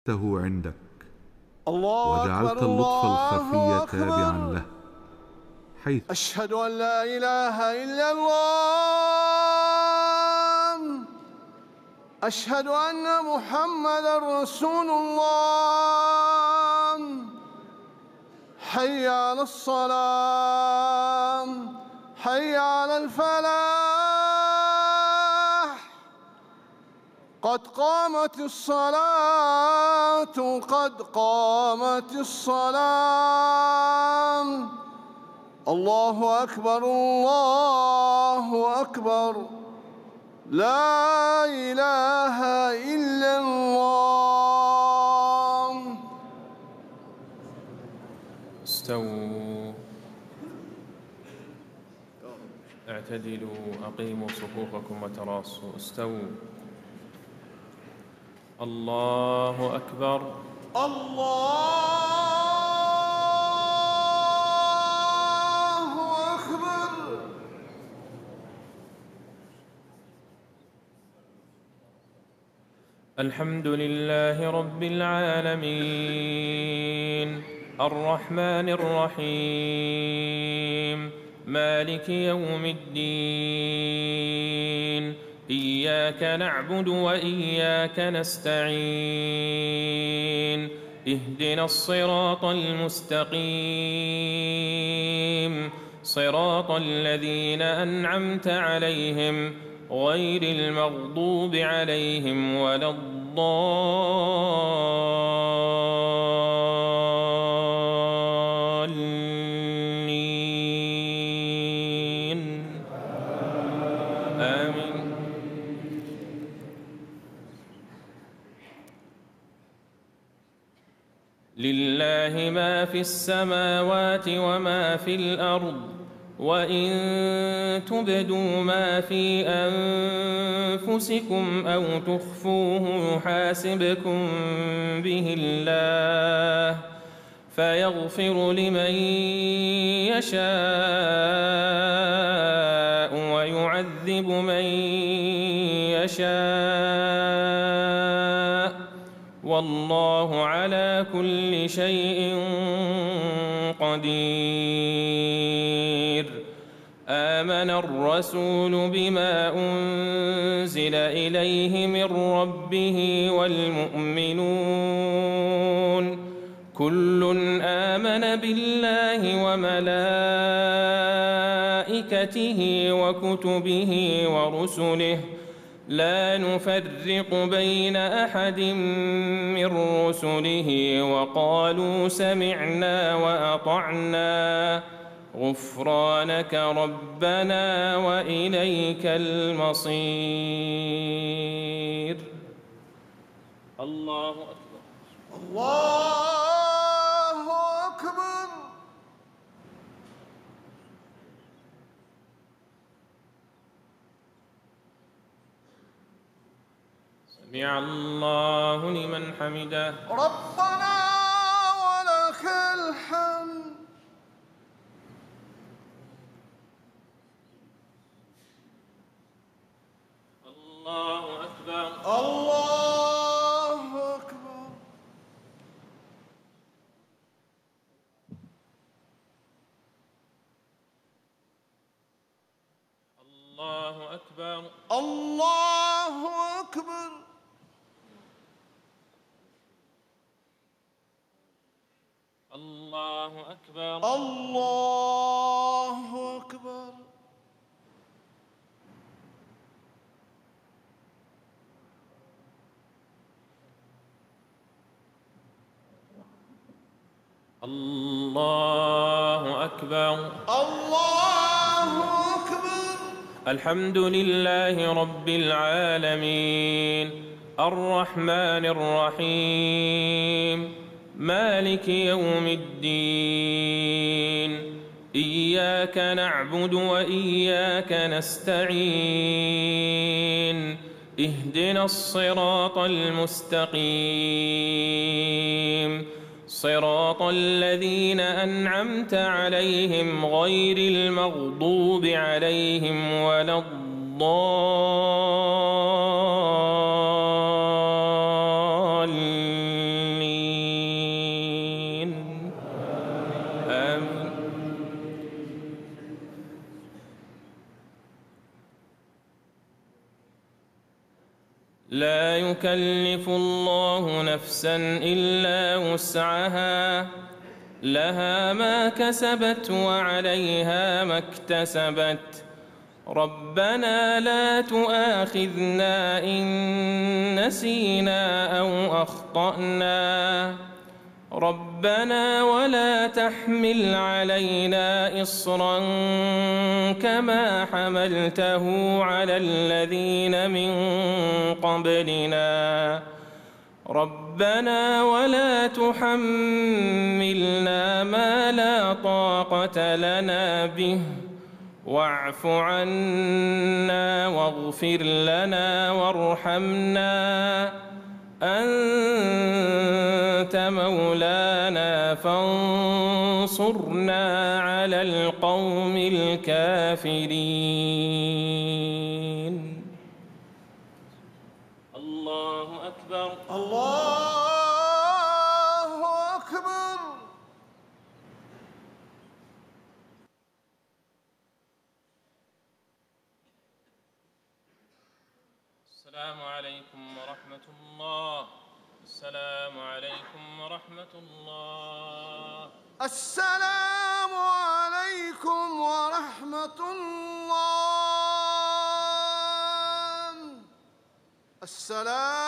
عندك، الله وجعلت أكبر اللطف الخفي الله تابعا أكبر. له، حيث أشهد أن لا إله إلا الله، أشهد أن محمدًا رسول الله. حي على الصلاة، حي على الفلاح، قد قامت الصلاة، قد قامت الصلاة. الله أكبر الله أكبر، لا إله إلا الله. استووا، اعتدلوا، أقيموا صفوفكم وتراصوا. استووا. الله أكبر. الله أكبر. الحمد لله رب العالمين، الرحمن الرحيم، مالك يوم الدين. إياك نعبد وإياك نستعين، اهدنا الصراط المستقيم، صراط الذين أنعمت عليهم غير المغضوب عليهم ولا الضالين. آمين. لله ما في السماوات وما في الأرض، وإن تبدوا ما في أنفسكم أو تخفوه يحاسبكم به الله، فيغفر لمن يشاء ويعذب من يشاء، والله على كل شيء قدير. آمن الرسول بما أنزل إليه من ربه والمؤمنون، كل آمن بالله وملائكته وكتبه ورسله، لا نفرق بين أحد من رسله، وقالوا سمعنا وأطعنا، غفرانك ربنا وإليك المصير. الله أكبر. الله أكبر. سمع الله لمن حمده. ربنا ولك الحمد. الله أكبر. الله أكبر. الله أكبر. الله أكبر. الله أكبر. الله أكبر. الله أكبر. الله أكبر. الحمد لله رب العالمين، الرحمن الرحيم، مالك يوم الدين. إياك نعبد وإياك نستعين، اهدنا الصراط المستقيم، صراط الذين أنعمت عليهم غير المغضوب عليهم ولا الضالين. لا يكلف الله نفسا إلا وسعها لها ما كسبت وعليها ما اكتسبت ربنا لا تؤاخذنا إن نسينا أو أخطأنا ربنا ولا تحمل علينا إصرا كما حملته على الذين من قبلنا ربنا ولا تحملنا ما لا طاقة لنا به واعف عنا واغفر لنا وارحمنا أنت مولانا فانصرنا على القوم الكافرين. الله أكبر. الله أكبر. السلام عليكم ورحمة الله. السلام عليكم ورحمة الله. السلام عليكم ورحمة الله. السلام